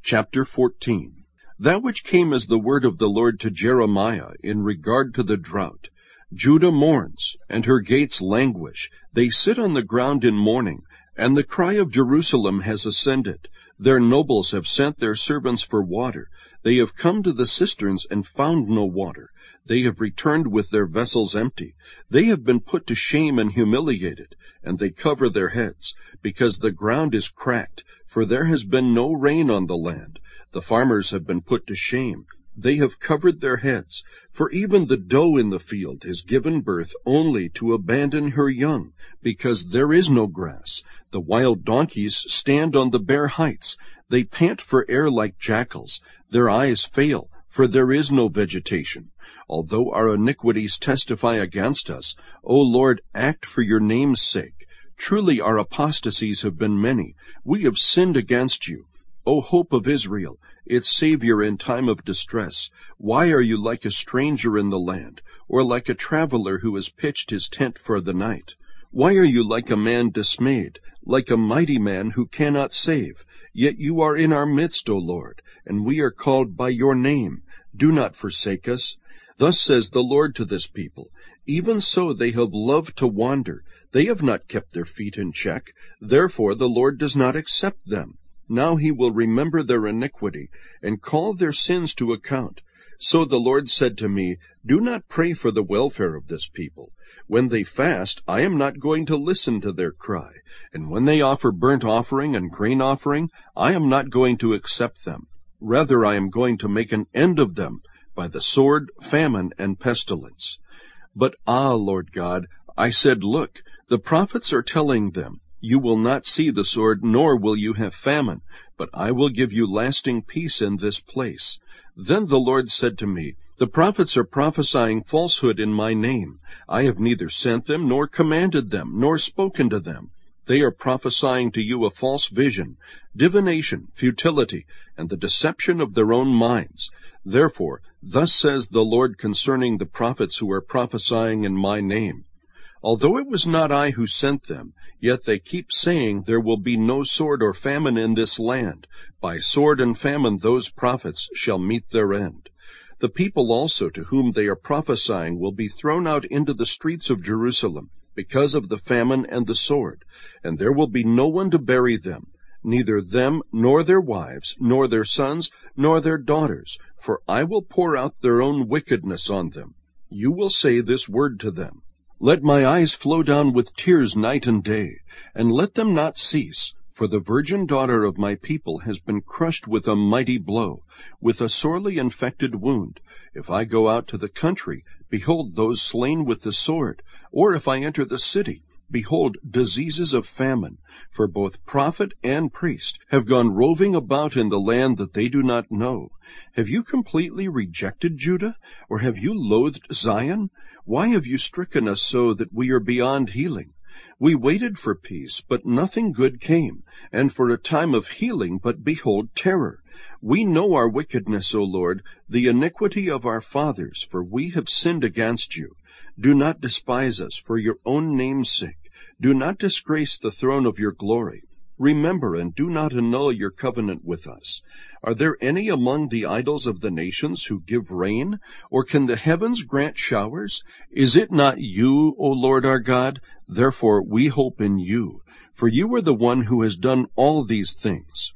Chapter 14. That which came as the word of the Lord to Jeremiah in regard to the drought. Judah mourns, and her gates languish. They sit on the ground in mourning, and the cry of Jerusalem has ascended. Their nobles have sent their servants for water. They have come to the cisterns and found no water. They have returned with their vessels empty. They have been put to shame and humiliated, and they cover their heads, because the ground is cracked, for there has been no rain on the land. The farmers have been put to shame. They have covered their heads, for even the doe in the field has given birth only to abandon her young, because there is no grass. The wild donkeys stand on the bare heights. They pant for air like jackals. Their eyes fail, for there is no vegetation. Although our iniquities testify against us, O Lord, act for your name's sake. Truly our apostasies have been many. We have sinned against you. O hope of Israel, its Savior in time of distress, why are you like a stranger in the land, or like a traveler who has pitched his tent for the night? Why are you like a man dismayed, like a mighty man who cannot save? Yet you are in our midst, O Lord, and we are called by your name. Do not forsake us. Thus says the Lord to this people, even so they have loved to wander. They have not kept their feet in check. Therefore the Lord does not accept them. Now he will remember their iniquity, and call their sins to account. So the Lord said to me, do not pray for the welfare of this people. When they fast, I am not going to listen to their cry. And when they offer burnt offering and grain offering, I am not going to accept them. Rather, I am going to make an end of them by the sword, famine, and pestilence. But Lord God, I said, look, the prophets are telling them, you will not see the sword, nor will you have famine, but I will give you lasting peace in this place. Then the Lord said to me, the prophets are prophesying falsehood in my name. I have neither sent them, nor commanded them, nor spoken to them. They are prophesying to you a false vision, divination, futility, and the deception of their own minds. Therefore, thus says the Lord concerning the prophets who are prophesying in my name. Although it was not I who sent them, yet they keep saying there will be no sword or famine in this land. By sword and famine those prophets shall meet their end. The people also to whom they are prophesying will be thrown out into the streets of Jerusalem, because of the famine and the sword, and there will be no one to bury them, neither them, nor their wives, nor their sons, nor their daughters, for I will pour out their own wickedness on them. You will say this word to them, let my eyes flow down with tears night and day, and let them not cease, for the virgin daughter of my people has been crushed with a mighty blow, with a sorely infected wound. If I go out to the country, behold those slain with the sword, or if I enter the city, behold diseases of famine. For both prophet and priest have gone roving about in the land that they do not know. Have you completely rejected Judah, or have you loathed Zion? Why have you stricken us so that we are beyond healing? We waited for peace, but nothing good came, and for a time of healing, but behold terror. We know our wickedness, O Lord, the iniquity of our fathers, for we have sinned against you. Do not despise us for your own name's sake. Do not disgrace the throne of your glory. Remember and do not annul your covenant with us. Are there any among the idols of the nations who give rain? Or can the heavens grant showers? Is it not you, O Lord our God? Therefore we hope in you. For you are the one who has done all these things.